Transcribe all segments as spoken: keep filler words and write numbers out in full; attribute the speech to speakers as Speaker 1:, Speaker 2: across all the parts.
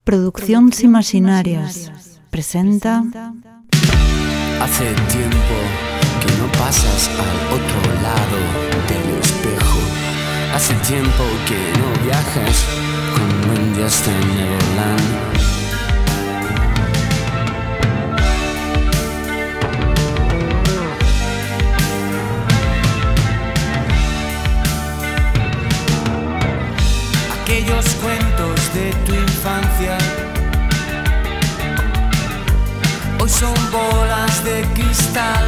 Speaker 1: Producciones Imaginarias presenta.
Speaker 2: Hace tiempo que no pasas al otro lado del espejo. Hace tiempo que no viajas con Wendy hasta Neverland. Aquellos cuentos de tu infancia hoy son bolas de cristal.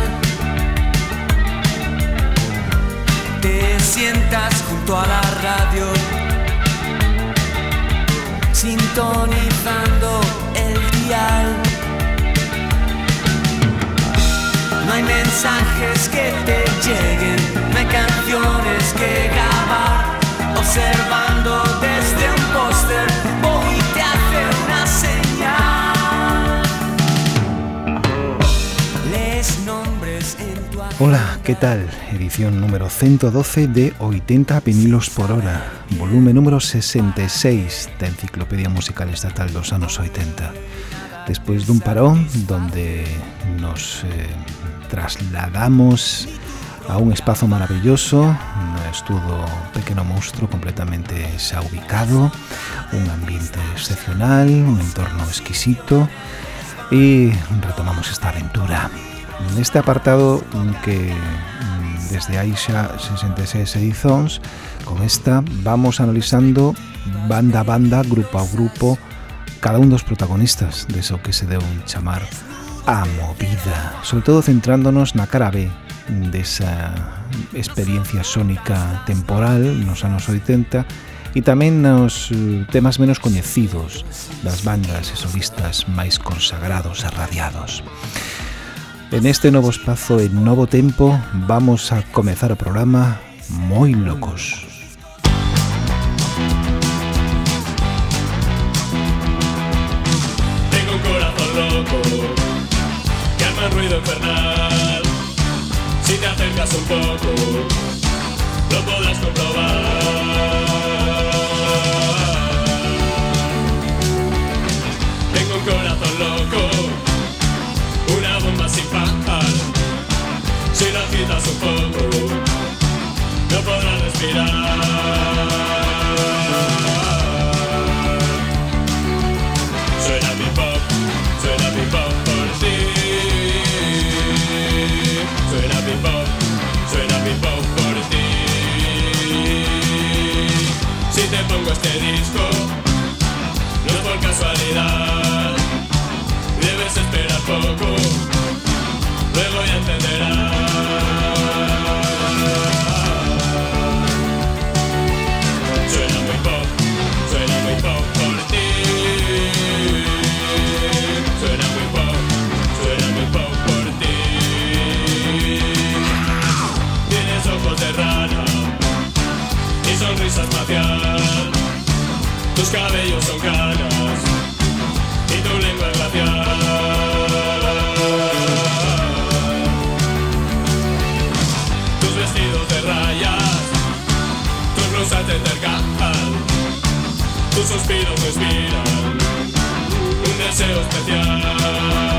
Speaker 2: Te sientas junto a la radio, sintonizando el dial. No hay mensajes que te lleguen, no hay canciones que grabar. Observando desde un póster, voy te hace una señal. Lees nombres en tu...
Speaker 3: Hola, ¿qué tal? Edición número ciento doce de oitenta vinilos por hora, volume número sesenta y seis da Enciclopedia Musical Estatal dos anos oitenta. Despois dun parón donde nos eh, trasladamos a un espazo maravilloso, un estudo Pequeno Monstro completamente xa ubicado, un ambiente excepcional, un entorno exquisito, e retomamos esta aventura. Neste apartado que desde aí xa sesenta e seis edicións, con esta vamos analizando banda a banda, grupo a grupo, cada un dos protagonistas deso que se deu un chamar a movida, sobre todo centrándonos na cara B desa experiencia sónica temporal nos anos oitenta e tamén nos temas menos coñecidos das bandas e solistas máis consagrados e radiados. En este novo espazo e novo tempo vamos a comezar o programa moi locos.
Speaker 4: Tengo un corazón loco que arma ruido infernal. Si te acercas un poco, lo podrás comprobar. Tengo un corazón loco, una bomba sin parar. Si lo agitas un poco, no podrás respirar. Suena mi pop, suena mi pop por ti. Suena mi pop, suena mi pop por ti. Si te pongo este disco, no es por casualidad. Debes esperar poco, luego ya entenderás. Suena mi pop, suena mi pop por ti. Suena mi pop, suena mi pop por ti. Tienes ojos de rana y sonrisa espacial. Tus cabellos son canas y tu lengua es glacial. Tus vestidos de rayas, tus blusas de tercal, tus suspiros me inspiran un deseo especial.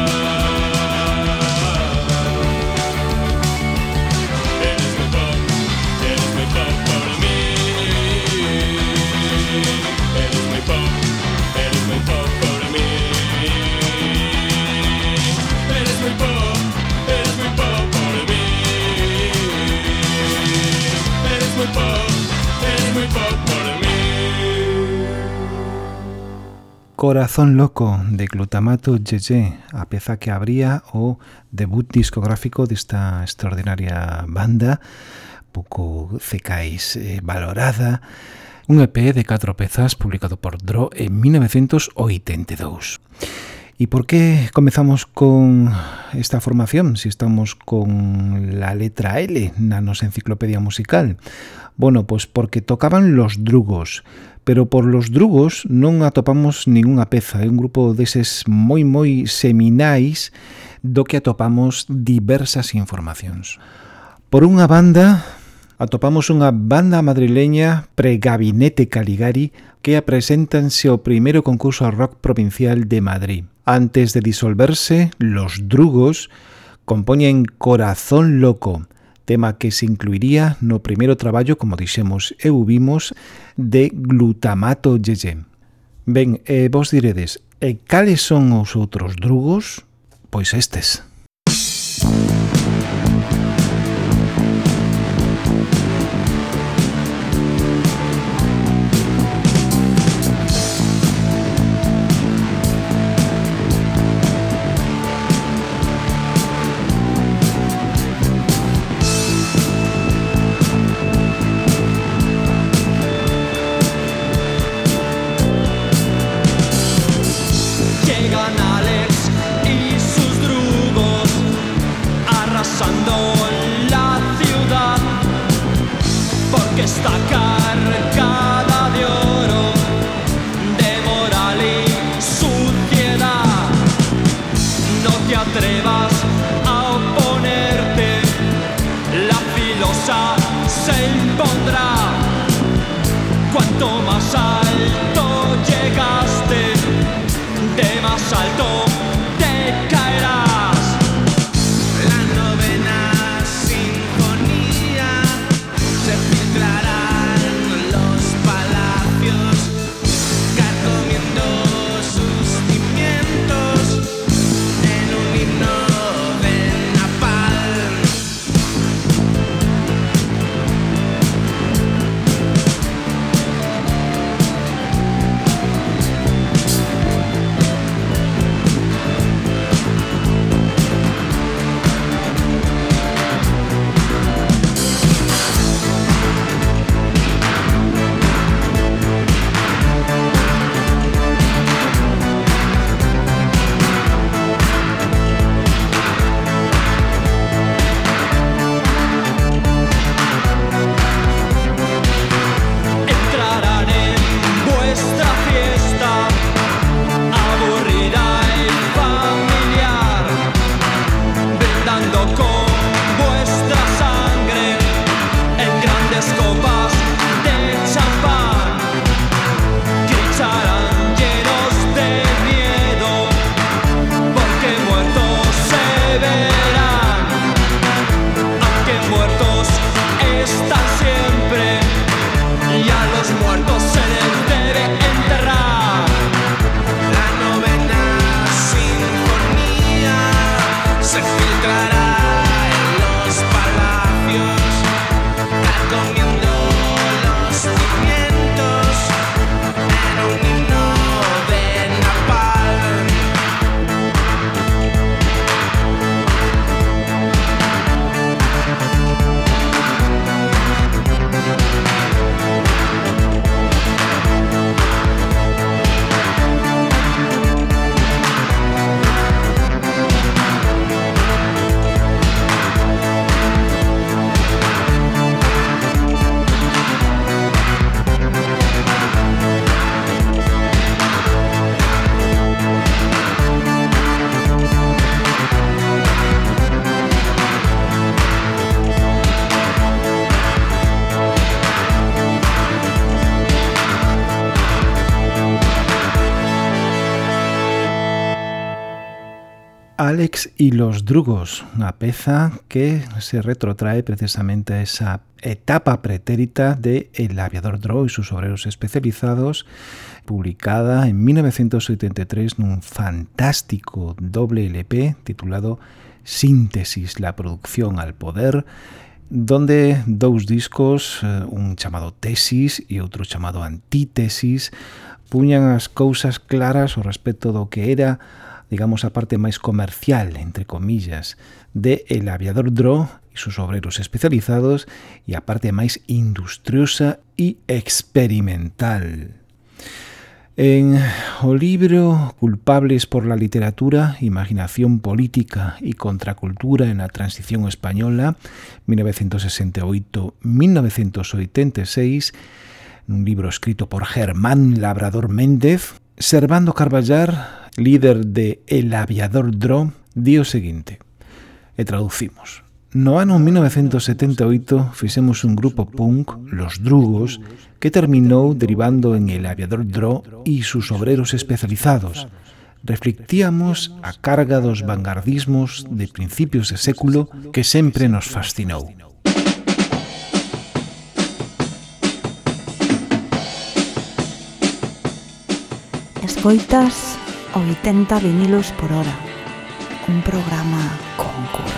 Speaker 3: Corazón Loco de Glutamato Yeye, a peza que abría o debut discográfico desta extraordinaria banda, pouco cecais eh, valorada, un E P de catro pezas publicado por Dro en mil novecientos oitenta e dous. E por que comezamos con esta formación, si estamos con la letra L na nosa enciclopedia musical? Bueno, pois porque tocaban Los Drugos, pero por Los Drugos non atopamos ningunha peza, é un grupo deses moi moi seminais do que atopamos diversas informacións. Por unha banda, atopamos unha banda madrileña pre-Gabinete Caligari que apreséntanse ao primeiro concurso rock provincial de Madrid. Antes de disolverse, Los Drugos compoñen Corazón Loco, tema que se incluiría no primeiro traballo, como dixemos e vimos, de Glutamato Yeye. Ben, e vos diredes, e cales son os outros drugos? Pois estes. Alex y los Drugos, unha peza que se retrotrae precisamente a esa etapa pretérita de El Aviador Dro y sus obreros especializados, publicada en mil novecientos oitenta y tres nun fantástico doble L P titulado Síntesis, la producción al poder, donde dous discos, un chamado Tesis e outro chamado Antítesis, puñan as cousas claras ao respecto do que era, digamos, a parte máis comercial, entre comillas, de El Aviador Dro e sus obreros especializados e a parte máis industriosa e experimental. En o libro Culpables por la literatura, imaginación política y contracultura en la transición española, mil novecientos sesenta y ocho a mil novecientos ochenta y seis, un libro escrito por Germán Labrador Méndez, Servando Carballar, líder de El Aviador Dro, di o seguinte, e traducimos: No ano mil novecientos setenta e oito fixemos un grupo punk, Los Drugos, que terminou derivando en El Aviador Dro e sus obreros especializados. Reflectíamos a carga dos vanguardismos de principios de século que sempre nos fascinou.
Speaker 1: Escoitas oitenta vinilos por hora, un programa con curvas.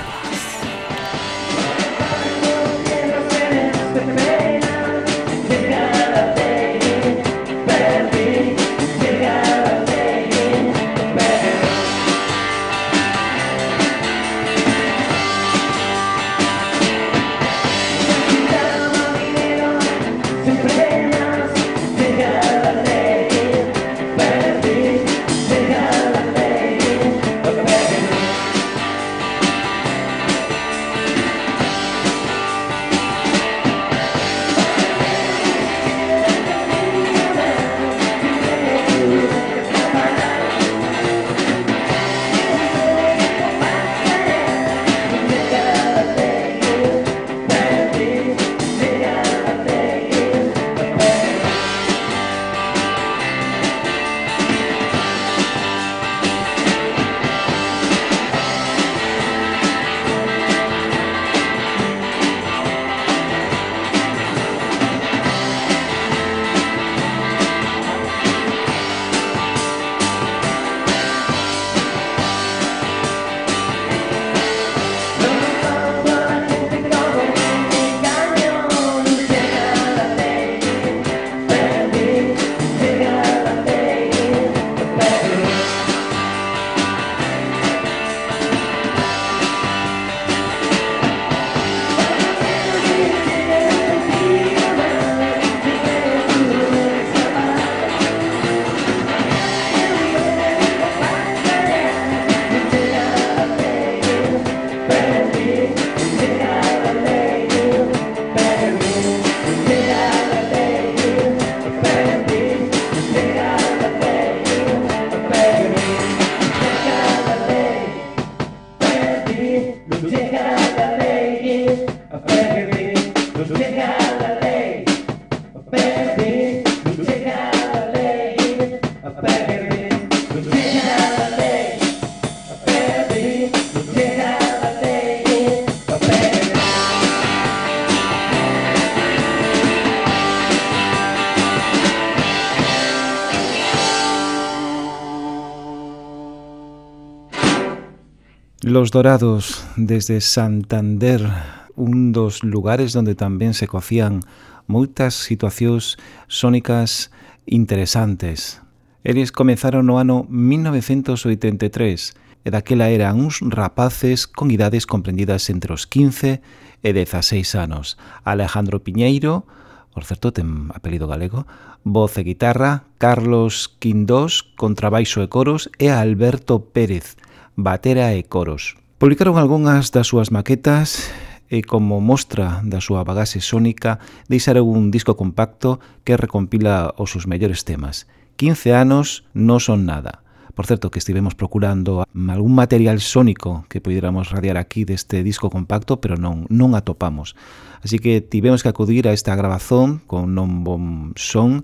Speaker 3: Los Dorados, desde Santander, un dos lugares donde tamén se cocían moitas situacións sónicas interesantes. Eles comenzaron no ano mil novecientos oitenta e tres e daquela eran uns rapaces con idades comprendidas entre os quince e dezaseis anos. Alejandro Piñeiro, por certo ten apelido galego, voz e guitarra, Carlos Quindós, contrabaixo e coros, e Alberto Pérez, batera e coros. Publicaron algunhas das súas maquetas e, como mostra da súa bagaxe sónica, deixaron un disco compacto que recompila os seus mellores temas. quince anos non son nada. Por certo, que estivemos procurando algún material sónico que pudiéramos radiar aquí deste disco compacto, pero non, non atopamos. Así que tivemos que acudir a esta grabazón con non bon son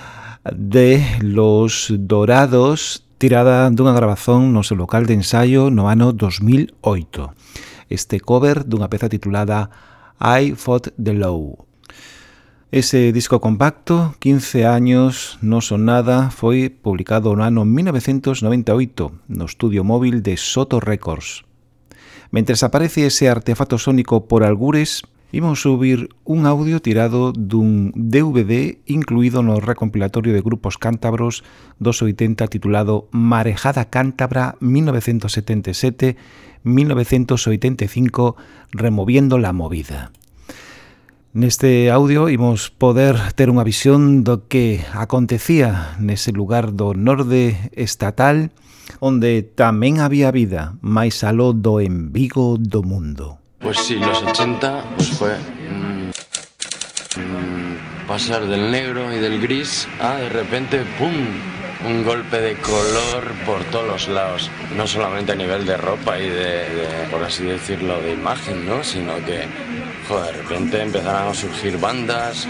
Speaker 3: de Los Dorados, tirada dunha grabazón no seu local de ensaio no ano dos mil oito. Este cover dunha peza titulada I Fought the Law. Ese disco compacto, quince años non son nada, foi publicado no ano mil novecientos noventa e oito no estudio móvil de Soto Records. Mentres aparece ese artefacto sónico por algures, imos subir un audio tirado dun D V D incluído no recompilatorio de grupos cántabros dos oitenta titulado Marejada Cántabra mil novecientos setenta e sete a mil novecientos oitenta e cinco, removiendo la movida. Neste audio imos poder ter unha visión do que acontecía nese lugar do norde estatal onde tamén había vida, máis aló do embigo do mundo.
Speaker 5: Pues sí, los ochenta pues fue mmm, mmm, pasar del negro y del gris a de repente ¡pum! un golpe de color por todos los lados, no solamente a nivel de ropa y de, de por así decirlo, de imagen, ¿no? Sino que, joder, de repente empezaron a surgir bandas.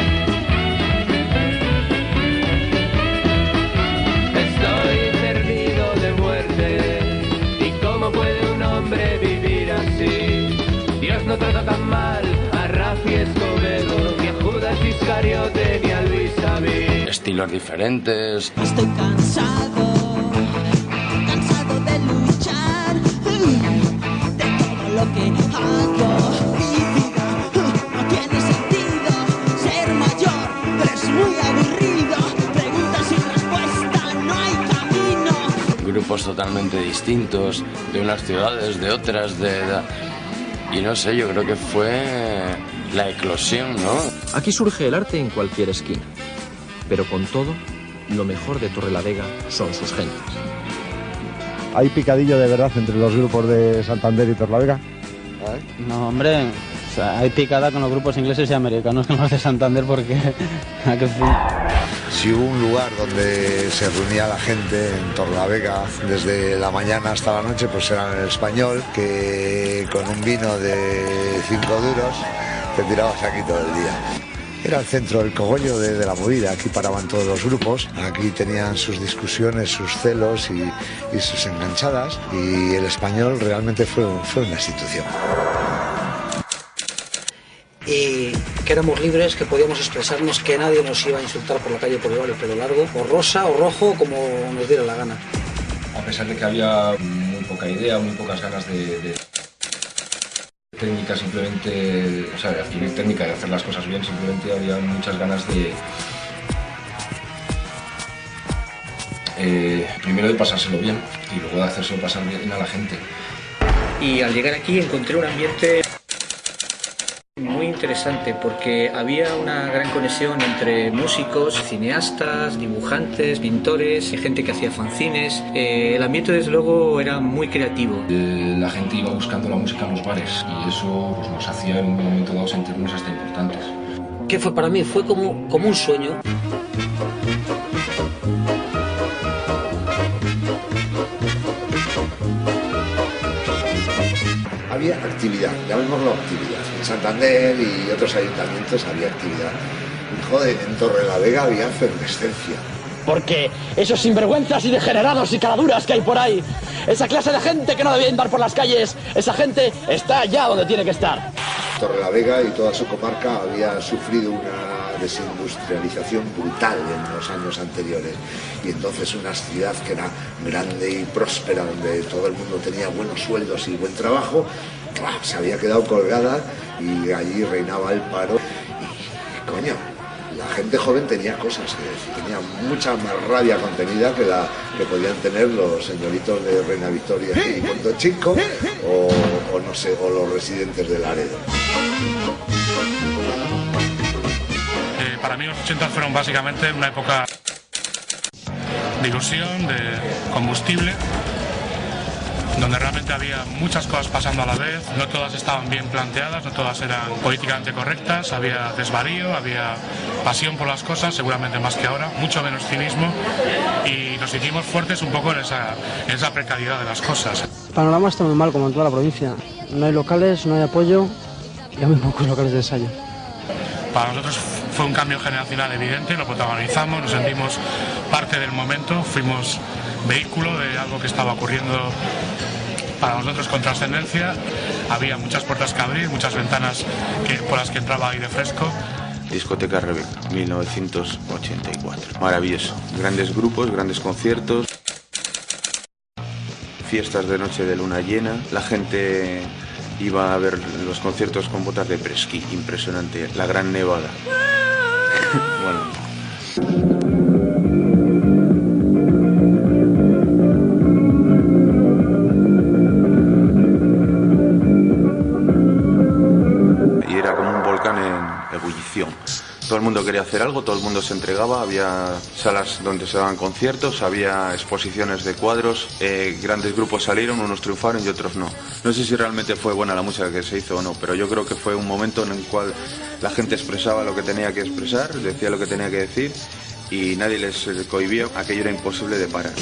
Speaker 6: Estoy perdido de muerte, ¿y cómo puede un hombre vivir así? Dios no trata tan mal a Rafi Escobedo, ni a Judas Iscariote, ni a Luis Abid.
Speaker 5: Estilos diferentes.
Speaker 7: Estoy cansado, cansado de luchar, de todo lo que hago. Mi vida no tiene sentido, ser mayor es muy aburrido. Preguntas sin respuesta, no hay camino.
Speaker 5: Grupos totalmente distintos, de unas ciudades, de otras, de... de... Y no sé, yo creo que fue la eclosión, ¿no?
Speaker 8: Aquí surge el arte en cualquier esquina. Pero con todo, lo mejor de Torrelavega son sus gentes.
Speaker 9: ¿Hay picadillo de verdad entre los grupos de Santander y Torrelavega?
Speaker 10: No, hombre, o sea, hay picada con los grupos ingleses y americanos con los de Santander porque... ¿a qué fin?
Speaker 11: Si hubo un lugar donde se reunía la gente en Torrelavega desde la mañana hasta la noche, pues era en el Español, que con un vino de cinco duros te tirabas aquí todo el día. Era el centro del cogollo de, de la movida, aquí paraban todos los grupos, aquí tenían sus discusiones, sus celos y, y sus enganchadas, y el Español realmente fue, fue una institución.
Speaker 12: Y que éramos libres, que podíamos expresarnos, que nadie nos iba a insultar por la calle por llevar el pelo largo, o rosa o rojo, como nos diera la gana.
Speaker 13: A pesar de que había muy poca idea, muy pocas ganas de, de técnica, simplemente, o sea, de adquirir técnica, de hacer las cosas bien, simplemente había muchas ganas de... Eh, primero de pasárselo bien y luego de hacérselo pasar bien a la gente.
Speaker 12: Y al llegar aquí encontré un ambiente muy interesante porque había una gran conexión entre músicos, cineastas, dibujantes, pintores, gente que hacía fanzines. Eh, el ambiente desde luego era muy creativo.
Speaker 13: La gente iba buscando la música en los bares y eso pues, nos hacía en un momento dado sentirnos hasta importantes.
Speaker 12: ¿Qué fue para mí? Fue como, como un sueño.
Speaker 11: Había actividad, llamémoslo actividad. En Santander y otros ayuntamientos había actividad. Y joder, en Torrelavega había efervescencia.
Speaker 14: Porque esos sinvergüenzas y degenerados y caraduras que hay por ahí, esa clase de gente que no debía andar por las calles, esa gente está allá donde tiene que estar.
Speaker 11: Torrelavega y toda su comarca había sufrido una desindustrialización brutal en los años anteriores y entonces una ciudad que era grande y próspera, donde todo el mundo tenía buenos sueldos y buen trabajo, se había quedado colgada y allí reinaba el paro y, coño, la gente joven tenía cosas que decir, tenía mucha más rabia contenida que la que podían tener los señoritos de Reina Victoria y Puerto Chico o, o no sé, o los residentes de Laredo.
Speaker 15: Eh, para mí los ochenta fueron básicamente una época de ilusión, de combustible, donde realmente había muchas cosas pasando a la vez, no todas estaban bien planteadas, no todas eran políticamente correctas, había desvarío, había pasión por las cosas, seguramente más que ahora, mucho menos cinismo, y nos hicimos fuertes un poco en esa, en esa precariedad de las cosas.
Speaker 10: El panorama está muy mal, como en toda la provincia. No hay locales, no hay apoyo y hay muy pocos locales de ensayo.
Speaker 15: Para nosotros fue un cambio generacional evidente, lo protagonizamos, nos sentimos parte del momento, fuimos vehículo de algo que estaba ocurriendo para nosotros con trascendencia. Había muchas puertas que abrir, muchas ventanas que, por las que entraba aire fresco.
Speaker 16: Discoteca Rebeca, mil novecientos ochenta y cuatro. Maravilloso. Grandes grupos, grandes conciertos, fiestas de noche de luna llena. La gente iba a ver los conciertos con botas de presquí. Impresionante. La Gran Nevada. Bueno. Todo el mundo quería hacer algo, todo el mundo se entregaba, había salas donde se daban conciertos, había exposiciones de cuadros, eh, grandes grupos salieron, unos triunfaron y otros no. No sé si realmente fue buena la música que se hizo o no, pero yo creo que fue un momento en el cual la gente expresaba lo que tenía que expresar, decía lo que tenía que decir, y y nadie les cohibió, aquello era imposible de parar.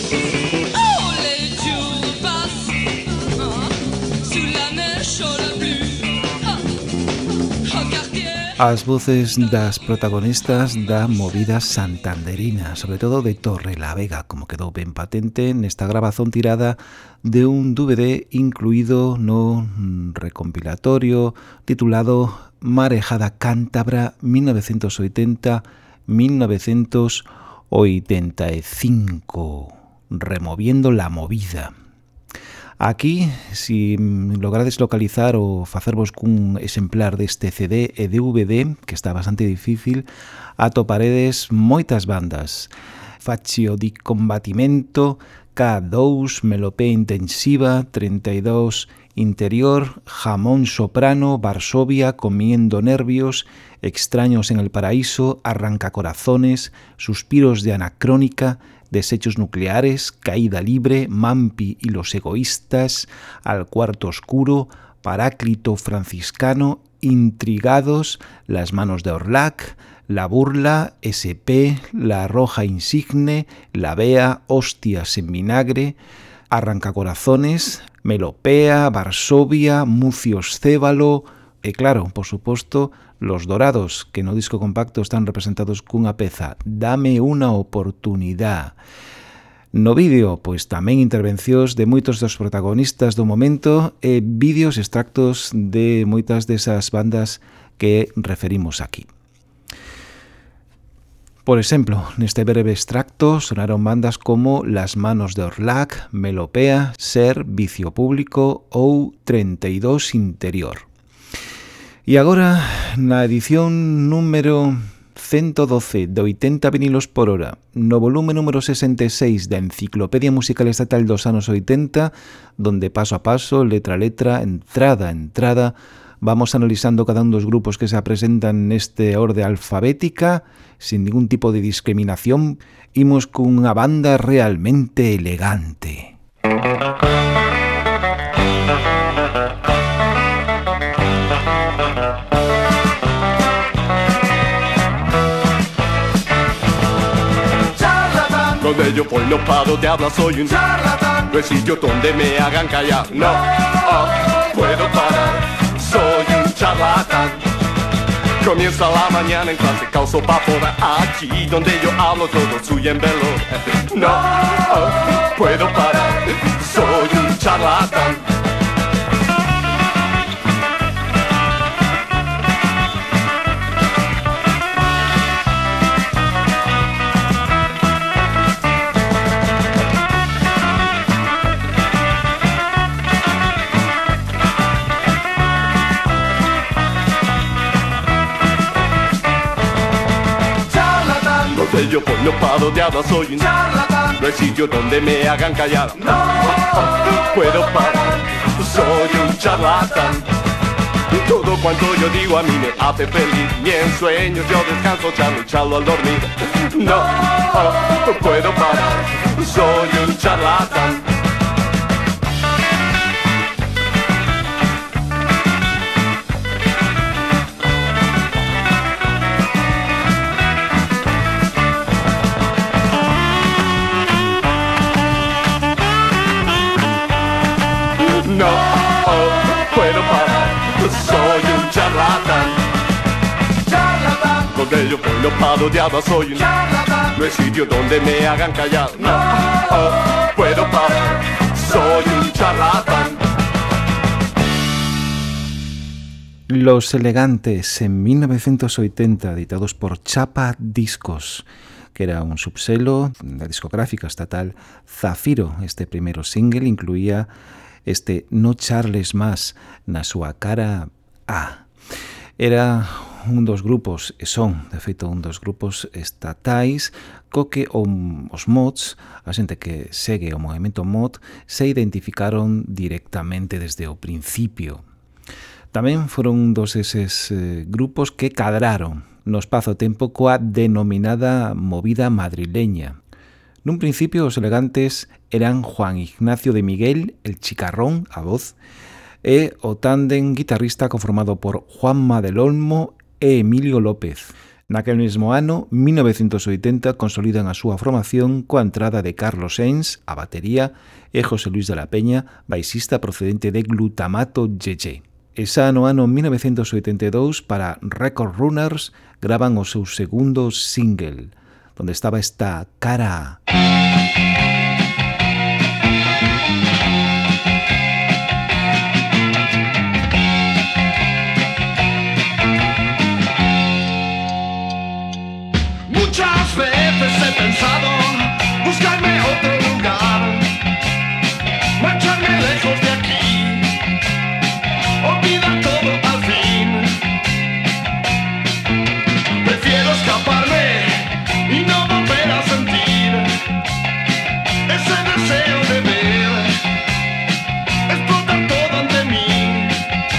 Speaker 3: As voces das protagonistas da movida santanderina, sobre todo de Torrelavega, como quedou ben patente nesta grabazón tirada de un D V D incluído no recompilatorio titulado Marejada Cántabra mil novecientos oitenta a mil novecientos oitenta e cinco, removiendo la movida. Aquí, si logrades localizar ou facervos cun exemplar deste C D e D V D, que está bastante difícil, atoparedes moitas bandas. Faccio di Combatimento, K dous, Melopea Intensiva, treinta e dous Interior, Jamón Soprano, Varsovia, Comiendo Nervios, Extraños en el Paraíso, Arrancacorazones, Suspiros de Anacrónica, Desechos Nucleares, Caída Libre, Mampi y los Egoístas, Al Cuarto Oscuro, Paráclito Franciscano, Intrigados, Las Manos de Orlac, La Burla, S P, La Roja Insigne, La Bea, Hostias en Vinagre, Arrancacorazones, Melopea, Varsovia, Mucios Cébalo e, claro, por suposto, Los Dorados, que no disco compacto están representados cunha peza Dame unha oportunidade. No vídeo, pois tamén intervencións de moitos dos protagonistas do momento e vídeos extractos de moitas desas bandas que referimos aquí. Por exemplo, neste breve extracto sonaron bandas como Las Manos de Orlac, Melopea, Ser, Vicio Público ou treinta e dous Interior. E agora, na edición número ciento doce de oitenta vinilos por hora, no volume número sesenta e seis da Enciclopedia Musical Estatal dos anos oitenta, donde paso a paso, letra a letra, entrada a entrada, vamos analizando cada un dos grupos que se presentan neste orde alfabética, sin ningún tipo de discriminación, imos cunha banda realmente elegante.
Speaker 17: Donde yo por no paro de hablar soy un charlatán. No hay sitio donde me hagan callar. No oh, puedo parar, soy un charlatán. Comienza la mañana en clase, causo vapor. Aquí donde yo hablo todo fluye en velo. No oh, puedo parar, soy un charlatán. Yo por no paro de hablar soy un charlatán. No hay sitio donde me hagan callar. No oh, puedo parar, soy un charlatán. Todo cuanto yo digo a mí me hace feliz. Ni en sueños yo descanso, charlo y charlo al dormir. No oh, puedo parar, soy un charlatán. No oh, puedo parar, soy un charlatán. Charlatán. Porque yo por no paro de hablar soy un charlatán. No hay sitio donde me hagan callar. No oh, puedo parar, soy un charlatán.
Speaker 3: Los Elegantes, en mil novecientos oitenta, editados por Chapa Discos, que era un subselo da discográfica estatal Zafiro. Este primeiro single incluía este No Charles Más na súa cara A. Era un dos grupos, e son, de feito, un dos grupos estatais co que os mods, a xente que segue o movimento mod, se identificaron directamente desde o principio. Tamén foron un dos eses eh, grupos que cadraron no espazo-tempo coa denominada movida madrileña. Nun principio, os Elegantes eran Juan Ignacio de Miguel, el Chicarrón, a voz, e o tándem guitarrista conformado por Juanma del Olmo e Emilio López. Naquel mesmo ano, mil novecientos oitenta, consolidan a súa formación coa entrada de Carlos Sainz, a batería, e José Luis de la Peña, baixista procedente de Glutamato G G. E xa no ano mil novecientos oitenta e dous, para Record Runners, graban o seu segundo single, donde estaba esta Cara A.
Speaker 17: Muchas veces he pensado buscarme otro lugar, marcharme lejos de aquí, olvidar todo al fin. Prefiero escaparme y no volver a sentir ese deseo de ver explotar todo ante mí.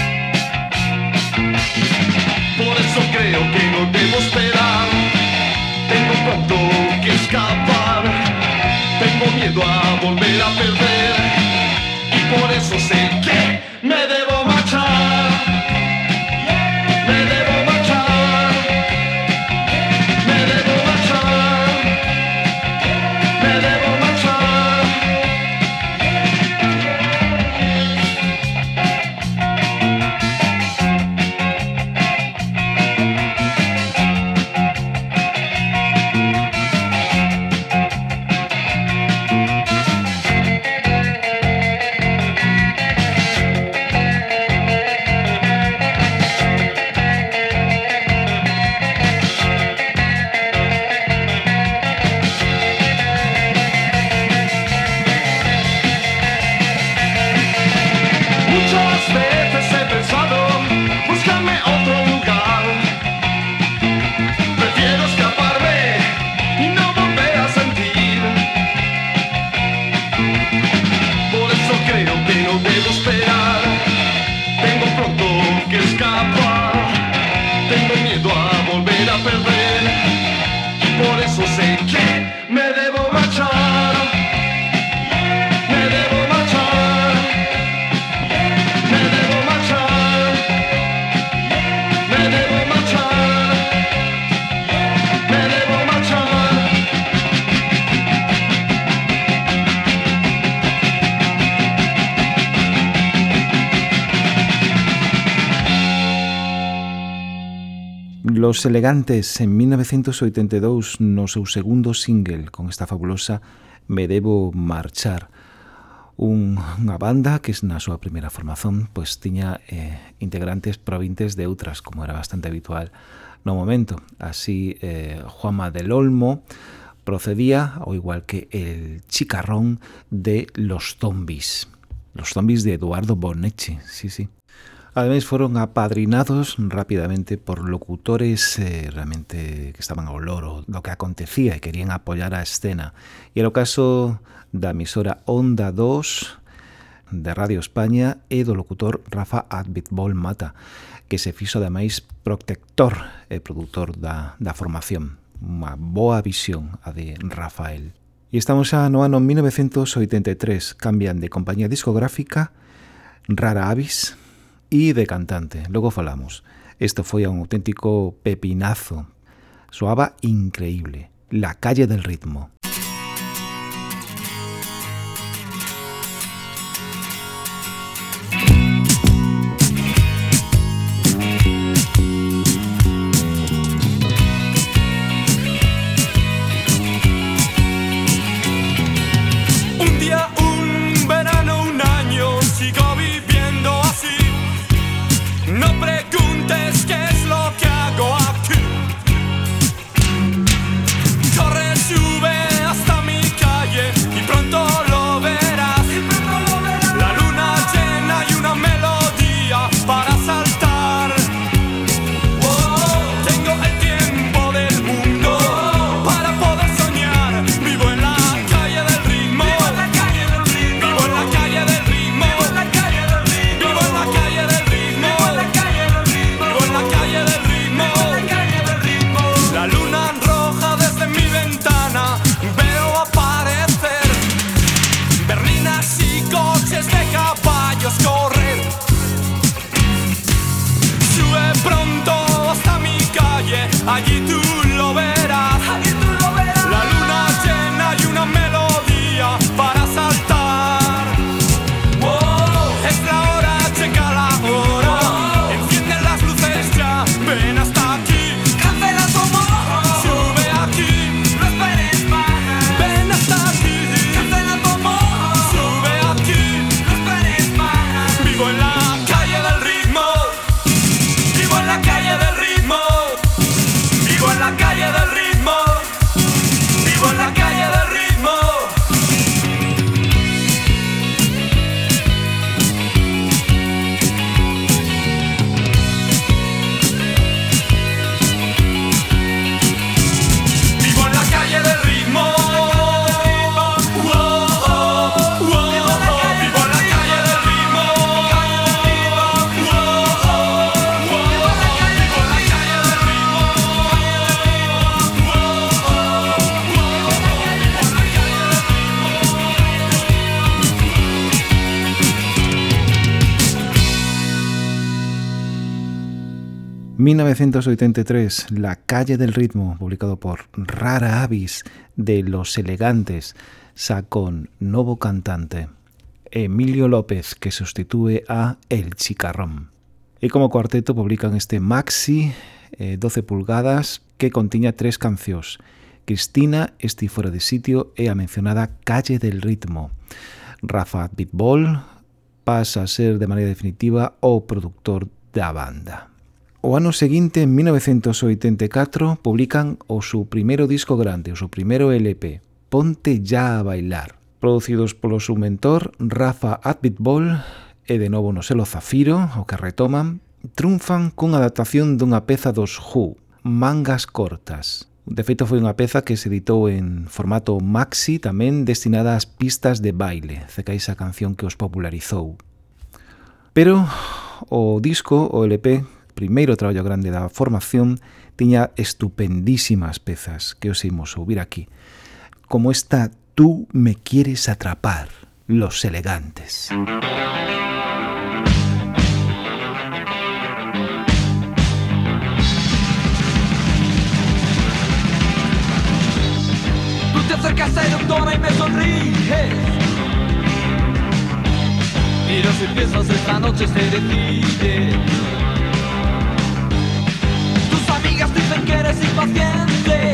Speaker 17: Por eso creo que no debo esperar. Tengo pronto que escapar, tengo miedo a volver a perder, y por eso sé que me debo marchar, me debo marchar, me debo marchar, me debo marchar. Muchas veces he pensado buscarme otro lugar, prefiero escaparme y no volver a sentir. Por eso creo que no debo esperar, tengo pronto que escapar, tengo miedo a volver a perder, y por eso sé que me debo marchar, me debo marchar, me debo marchar, me debo marchar, me debo marchar.
Speaker 3: Los Elegantes, en mil novecientos oitenta e dous, no seu segundo single, con esta fabulosa Me Debo Marchar. Un, unha banda que na súa primeira formación pois tiña eh, integrantes provintes de outras, como era bastante habitual no momento. Así, eh, Juanma del Olmo procedía, ao igual que el Chicarrón, de Los Zombies. Los Zombies de Eduardo Bonetti, sí, sí. Ademais, foron apadrinados rápidamente por locutores eh, realmente que estaban ao loro do que acontecía e querían apoiar a escena. E era o caso da emisora Onda dos de Radio España e do locutor Rafa Adbitbol Mata, que se fixo ademais protector e produtor da, da formación. Unha boa visión a de Rafael. E estamos xa no ano mil novecientos oitenta e tres. Cambian de compañía discográfica, Rara Avis, e de cantante. Logo falamos. Isto foi un auténtico pepinazo. Soaba increíble. La calle del ritmo.
Speaker 17: Un día, un verano, un año, sigo viviendo así. No preguntes qué es lo que hago aquí. Corre, sube.
Speaker 3: mil novecientos ochenta y tres, La calle del ritmo, publicado por Rara Avis de Los Elegantes, xa con novo cantante, Emilio López, que sustitúe a El Chicarrón. E como cuarteto publican este maxi, eh, doce pulgadas, que contiña tres cancións. Cristina, Esti fora de sitio e a mencionada Calle del ritmo. Rafa Bitbol pasa a ser de maneira definitiva o produtor da banda. O ano seguinte, en mil novecientos oitenta e catro, publican o seu primeiro disco grande, o seu primeiro L P, Ponte ya a bailar, producidos polo seu mentor Rafa Bitbol e de novo no selo Zafiro, o que retoman, triunfan cunha adaptación dunha peza dos Who, Mangas cortas. De feito, foi unha peza que se editou en formato maxi, tamén destinada ás pistas de baile, cerca esa canción que os popularizou. Pero o disco, o L P, primeiro traballo grande da formación, tiña estupendísimas pezas que os imos ouvir aquí, como esta Tú me quieres atrapar, Los Elegantes.
Speaker 18: Tú te acercas seductora y me sonríes. Miro si piensas esta noche se decide. Tus amigas dicen que eres impaciente,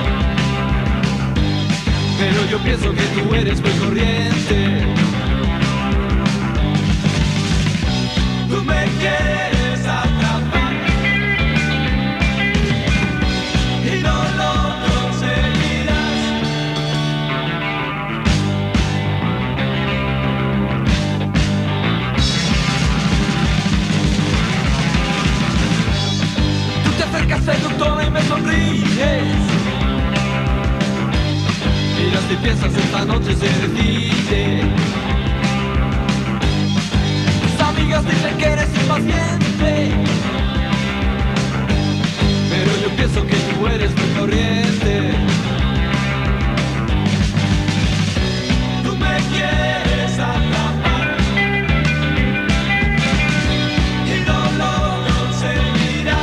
Speaker 18: pero yo pienso que tú eres muy corriente. Tú me quieres atrapar y no lo conseguirás. Tú te acercas seductora y me sonríes. Mira si piensas esta noche se decide. Tus amigas dicen que eres impaciente, pero yo pienso que tú eres muy corriente. Tú me quieres atrapar y no lo conseguirás.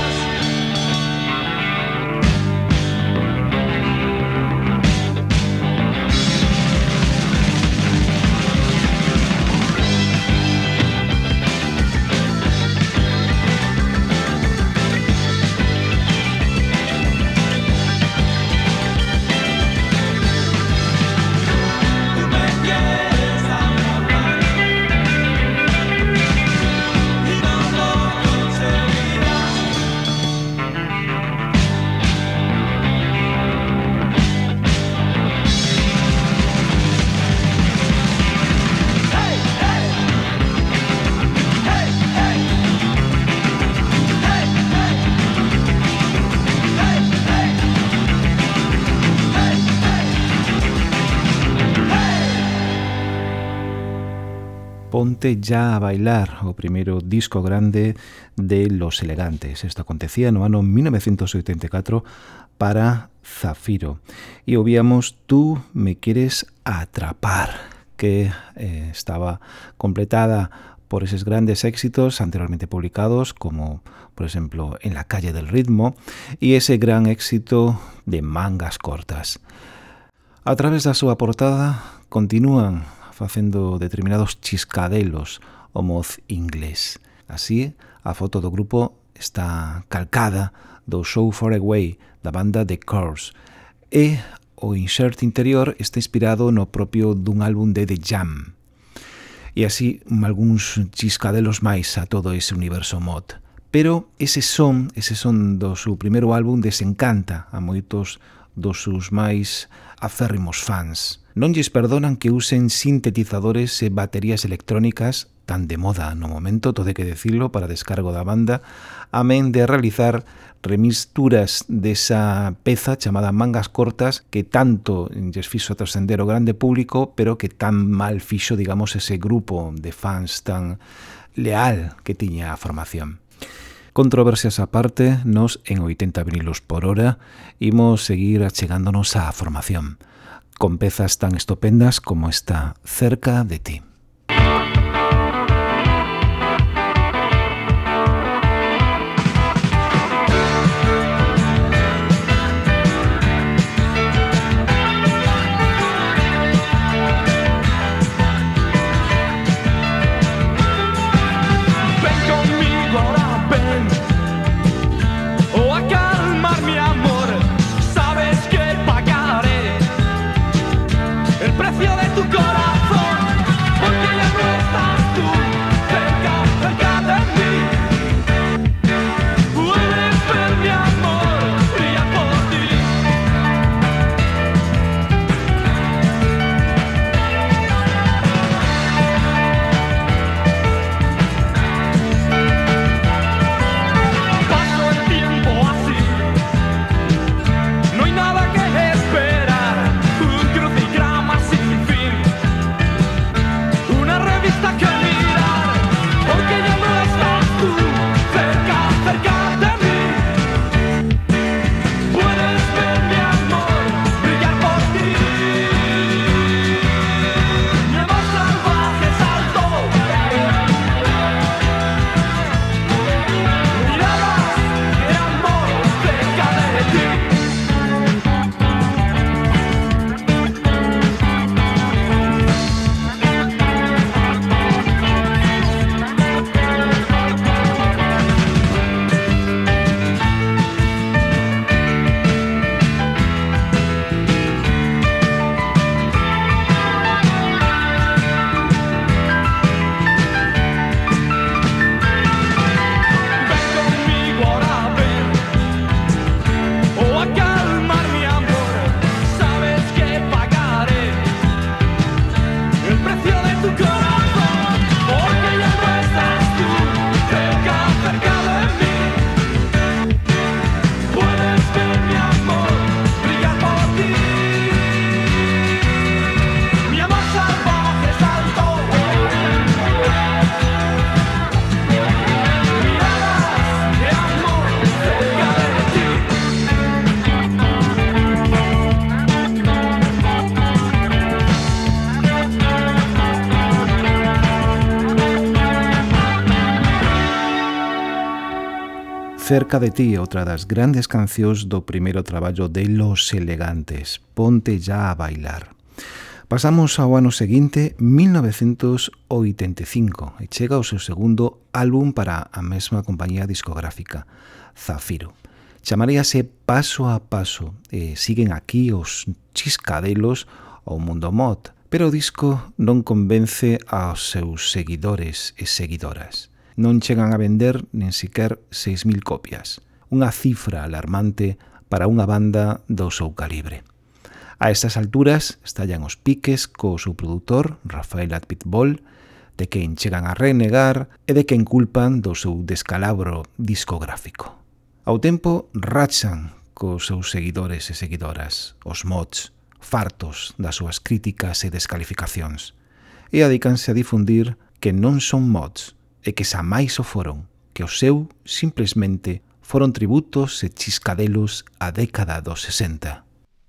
Speaker 3: Ponte ya a bailar, o primeiro disco grande de Los Elegantes. Isto acontecía no ano mil novecientos oitenta e catro para Zafiro. E ouvíamos Tú me quieres atrapar, que eh, estaba completada por esos grandes éxitos anteriormente publicados, como por exemplo En la calle del ritmo, e ese gran éxito de Mangas cortas. A través da súa portada continúan facendo determinados chiscadelos o moz inglés. Así, a foto do grupo está calcada do So Far Away da banda The Cars e o insert interior está inspirado no propio dun álbum de The Jam. E así, algúns chiscadelos máis a todo ese universo mod. Pero ese son, ese son do seu primeiro álbum desencanta a moitos dos seus máis aférrimos fans. Non lles perdonan que usen sintetizadores e baterías electrónicas tan de moda no momento, todo hai que decirlo, para descargo da banda, amén de realizar remixturas desa peza chamada Mangas cortas que tanto lles fixo trascender o grande público, pero que tan mal fixo, digamos, ese grupo de fans tan leal que tiña a formación. Controversias aparte, nos en oitenta vinilos por hora imos seguir achegándonos á formación, con pezas tan estupendas como esta Cerca de ti. Cerca de ti, outra das grandes cancións do primeiro traballo de Los Elegantes, Ponte ya a bailar. Pasamos ao ano seguinte, mil novecentos oitenta e cinco, e chega o seu segundo álbum para a mesma compañía discográfica, Zafiro. Chamaríase Paso a Paso, e siguen aquí os chiscadelos ao mundo mod, pero o disco non convence aos seus seguidores e seguidoras. Non chegan a vender nin siquer seis mil copias, unha cifra alarmante para unha banda do seu calibre. A estas alturas estallan os piques co seu produtor, Rafael Pitbull, de quen chegan a renegar e de quen culpan do seu descalabro discográfico. Ao tempo, rachan cos seus seguidores e seguidoras, os mods, fartos das súas críticas e descalificacións, e adícanse a difundir que non son mods, e que xa máis o foron, que o seu simplesmente foron tributos e chiscadelos á década dos sesenta.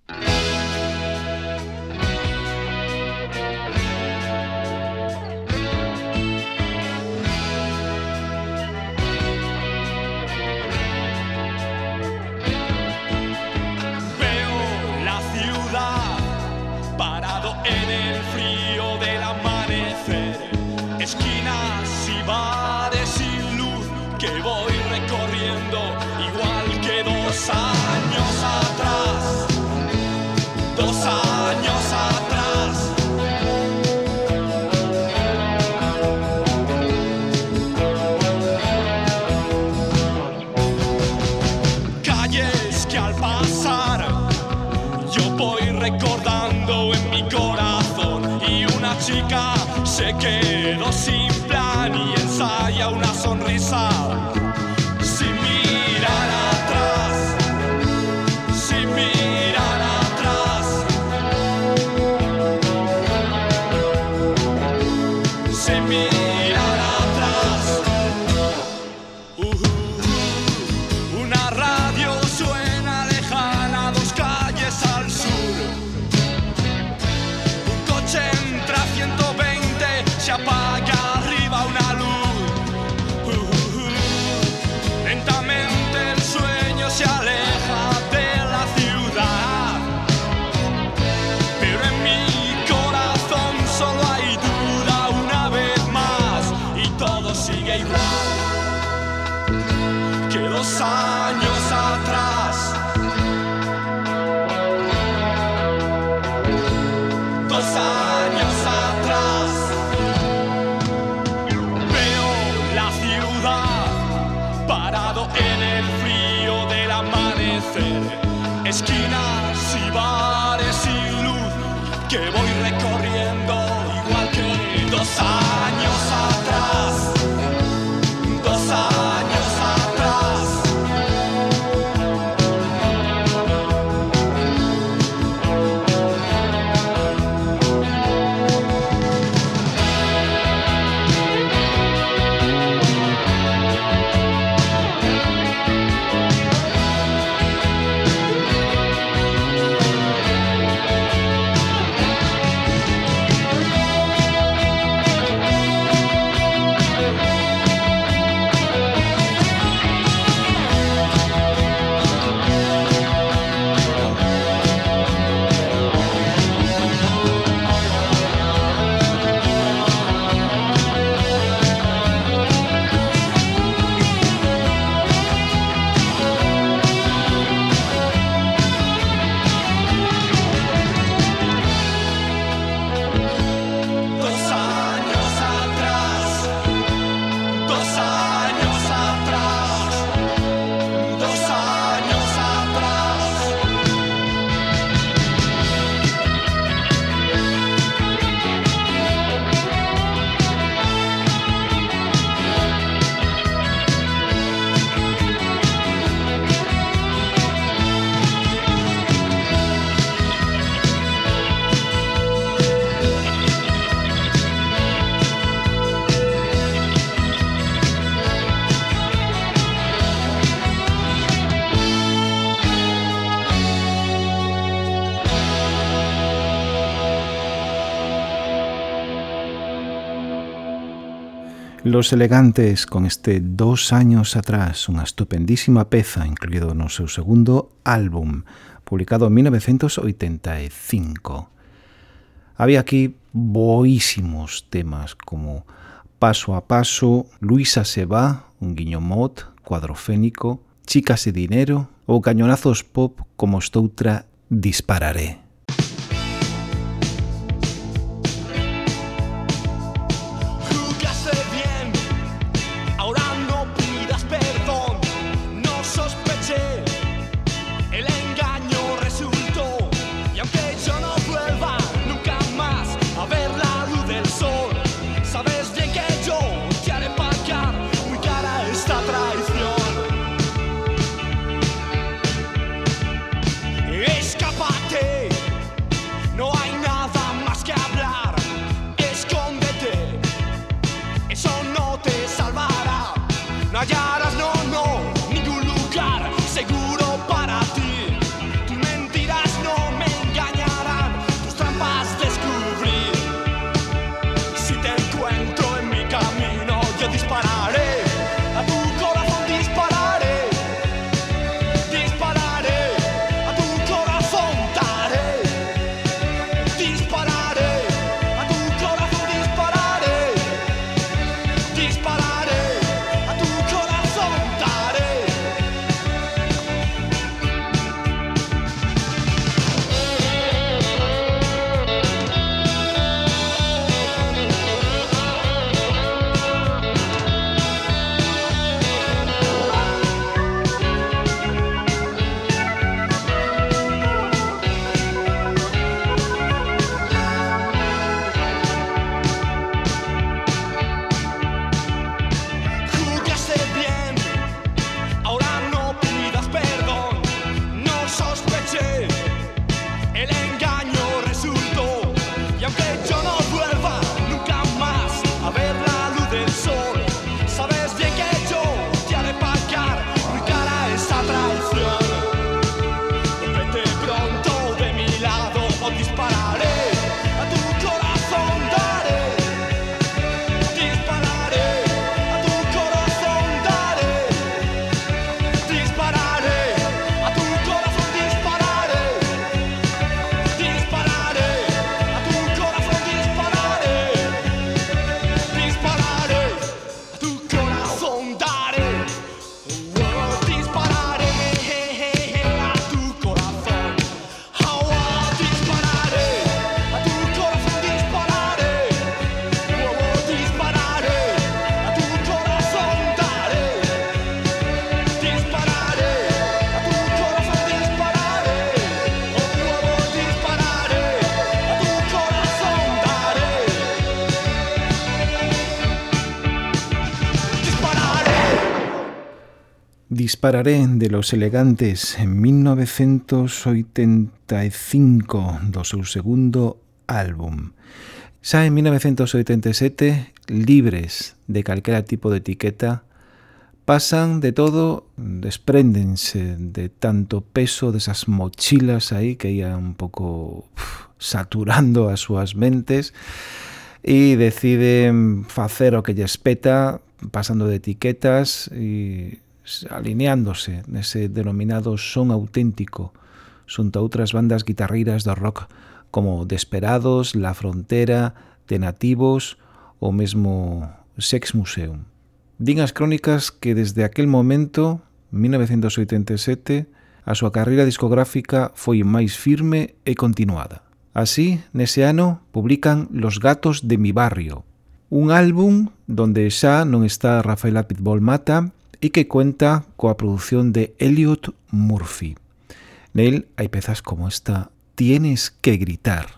Speaker 17: Veo la ciudad parado en el frío del amanecer, esquinas y bares sin luz que voy recorriendo igual que dos años atrás, dos años atrás. Calles que al pasar yo voy recordando en mi corazón, y una chica se quedó sin plan y ensaya una sonrisa sin mirar atrás, sin mirar atrás, sin mirar atrás. Uh, uh, uh. Una radio suena lejana, dos calles al sur. Un coche entra a ciento veinte, se apaga arriba una luz. Uh, uh, uh. Lentamente el sueño se aleja de la ciudad, pero en mi corazón solo hay duda una vez más, y todo sigue igual que dos años atrás. Dos años atrás. Veo la ciudad parado en el frío del amanecer, esquinas y bares sin luz que voy recorriendo igual que dos años atrás, dos años atrás.
Speaker 3: Los Elegantes con este Dos años atrás, unha estupendísima peza incluído no seu segundo álbum, publicado en mil novecientos oitenta e cinco. Había aquí boísimos temas como Paso a Paso, Luisa se va, un guiño mod, Cuadrofénico, Chicas e Dinero ou cañonazos pop como estoutra Dispararé. Dispararé de Los Elegantes en mil novecientos oitenta e cinco do seu segundo álbum. Xa en mil novecientos oitenta e sete, libres de calquera tipo de etiqueta, pasan de todo, despréndense de tanto peso desas mochilas aí que ian un pouco uf, saturando as súas mentes e deciden facer o que lles peta, pasando de etiquetas e alineándose nese denominado son auténtico xunto a outras bandas guitarreiras do rock como Desperados, La Frontera, The Nativos ou mesmo Sex Museum. Din as crónicas que desde aquel momento, mil novecientos oitenta e sete, a súa carreira discográfica foi máis firme e continuada. Así, nese ano, publican Los Gatos de mi Barrio, un álbum donde xa non está Rafaela Pitbull Mata e que cuenta coa produción de Elliot Murphy. Nel hai pezas como esta Tienes que gritar.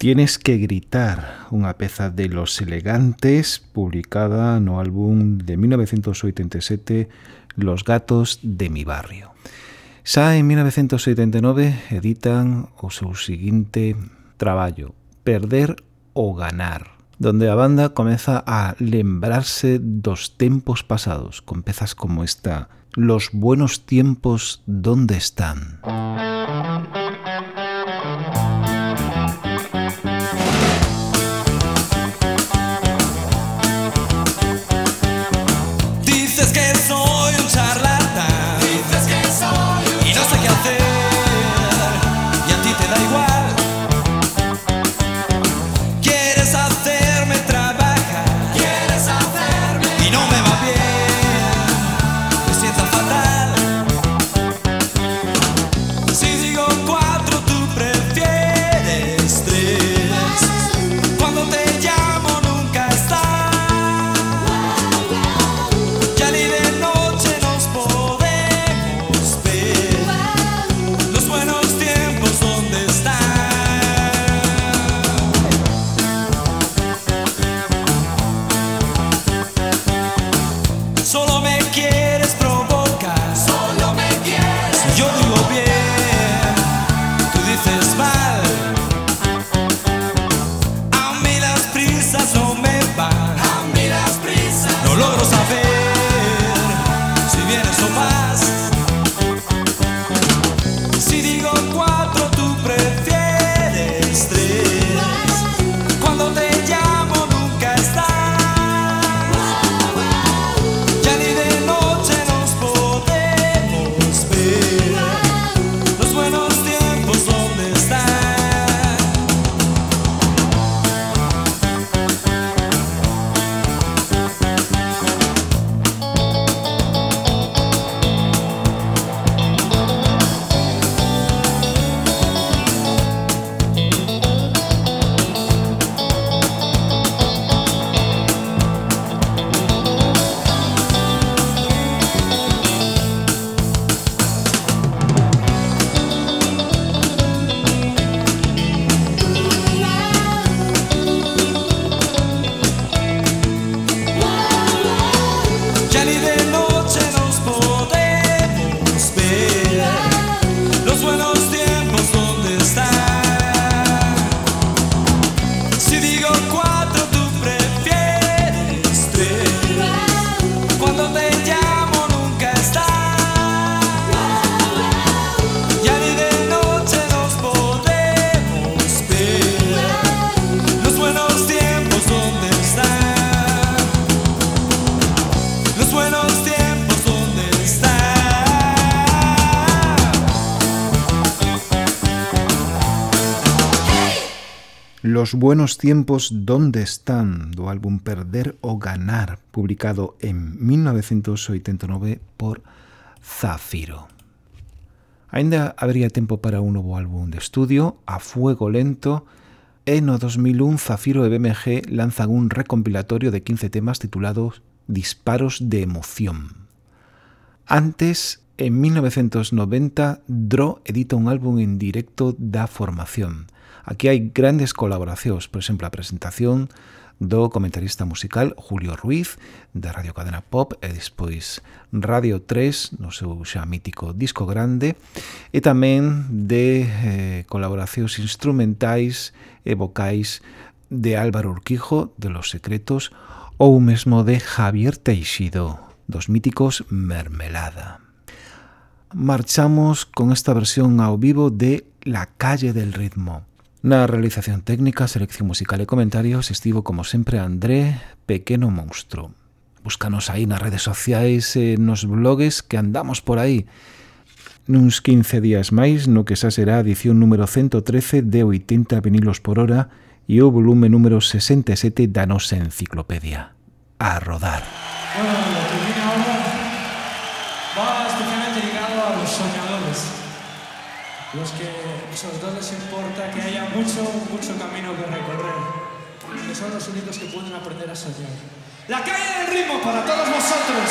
Speaker 3: Tienes que gritar, unha peza de Los Elegantes publicada no álbum de mil novecientos oitenta e sete Los gatos de mi barrio. Xa en mil novecientos oitenta e nove editan o seu seguinte traballo, Perder o ganar, donde a banda comeza a lembrarse dos tempos pasados, con pezas como esta, Los buenos tiempos, ¿dónde están?
Speaker 18: Dices que soy un charlatán, dices que soy un y no sé qué hacer, y a ti te da igual. Quieres hacerme trabajar, quieres hacerme y no me va bien, me siento fatal. Si digo cuatro tú prefieres tres, cuando te llamo nunca estás. Ya ni de noche nos podemos ver. Los buenos tiempos, ¿dónde están? Solo me quieres provocar, solo me quieres. Si yo digo bien, tú dices mal. A mí las prisas no me van, a mí las prisas no logro saber si vienes o vas. Si digo cuatro, tú prefieres tres. Cuando te llamo nunca estás. Ya ni de noche nos podemos ver. Los buenos tiempos, ¿dónde están? Ya ni de noche nos podemos ver. Los buenos tiempos, ¿dónde están? Si digo cuatro, tú prefieres tres. Cuando te llamo nunca estás. Ya ni de noche nos podemos ver. Los buenos tiempos, ¿dónde están? Los buenos tiempos, ¿dónde están?
Speaker 3: Los buenos tiempos, ¿dónde están? Do álbum Perder o ganar, publicado en mil novecientos oitenta e nove por Zafiro. Ainda habría tempo para un novo álbum de estudio, A Fuego Lento, e no dos mil un Zafiro e B M G lanzan un recompilatorio de quince temas titulados Disparos de emoción. Antes, en mil novecientos noventa, Dro edita un álbum en directo da formación. Aquí hai grandes colaboracións, por exemplo, a presentación do comentarista musical Julio Ruiz, da Radio Cadena Pop, e despois Radio tres, no seu xa mítico Disco Grande, e tamén de eh, colaboracións instrumentais e vocais de Álvaro Urquijo, de Los Secretos, ou mesmo de Javier Teixido, dos míticos Mermelada. Marchamos con esta versión ao vivo de La Calle del Ritmo. Na realización técnica, selección musical e comentarios estivo, como sempre, André Pequeno Monstro. Búscanos aí nas redes sociais e nos blogs que andamos por aí. Nuns quince días máis, no que xa será a edición número ciento trece de oitenta vinilos por hora e o volume número sesenta e sete da nosa enciclopedia. A rodar.
Speaker 19: Bueno, lo que viene ahora va especialmente ligado a los soñadores, los que sobre todo les importa que haya mucho, mucho camino que recorrer, que son los únicos que pueden aprender a soñar. La calle del ritmo para todos vosotros.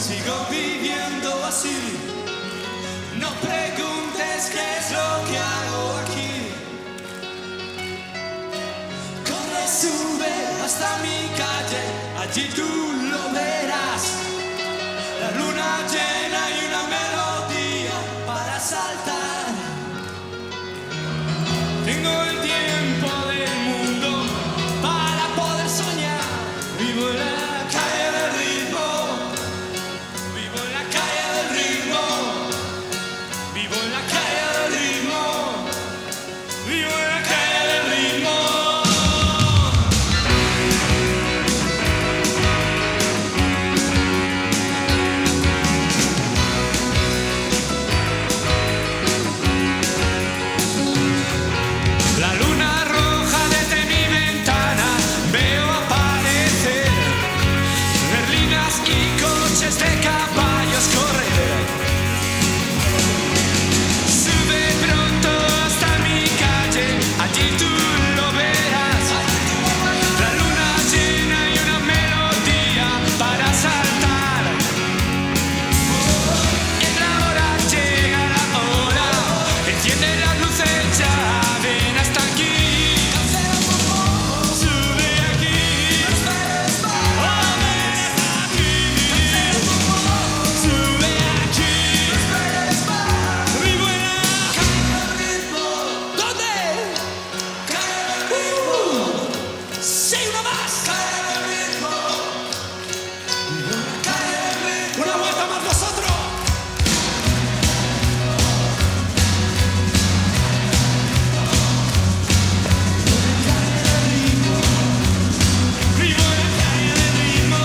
Speaker 18: sigo viviendo así. No preguntes qué es lo que hago aquí. Corre, sube hasta mi calle, allí tú lo verás. La luna llena y una melodía para saltar. Tengo el tiempo del mundo para poder soñar. Vivo en la calle del ritmo. Vivo en la calle del ritmo. Vivo en la calle del ritmo. Vivo en la calle del ritmo. La luna roja desde mi ventana veo aparecer berlinas y coches de caballos correr. Sube pronto hasta mi calle, allí tú lo verás. La luna llena y una melodía para saltar. En la hora llega la hora, enciende las luces ya, ven hasta aquí. Sube aquí, oh, ven hasta aquí. Sube aquí, vivo en la calle del ritmo. ¿Dónde? Calle del ritmo. Sí, una más. Calle del ritmo. Vivo en la calle del ritmo. Una vuelta más nosotros. Vivo en la calle del ritmo.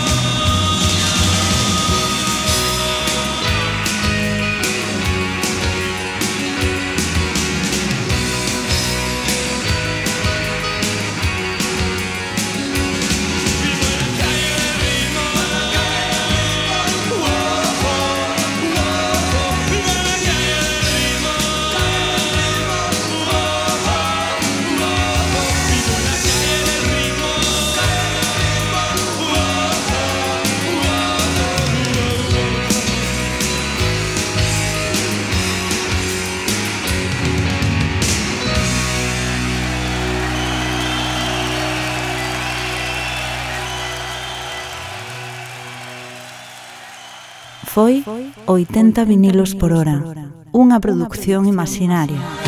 Speaker 18: Vivo en la calle del ritmo. Vivo en la calle del ritmo. Vivo en la calle del ritmo.
Speaker 1: Foi oitenta vinilos por hora, unha produción imaxinaria.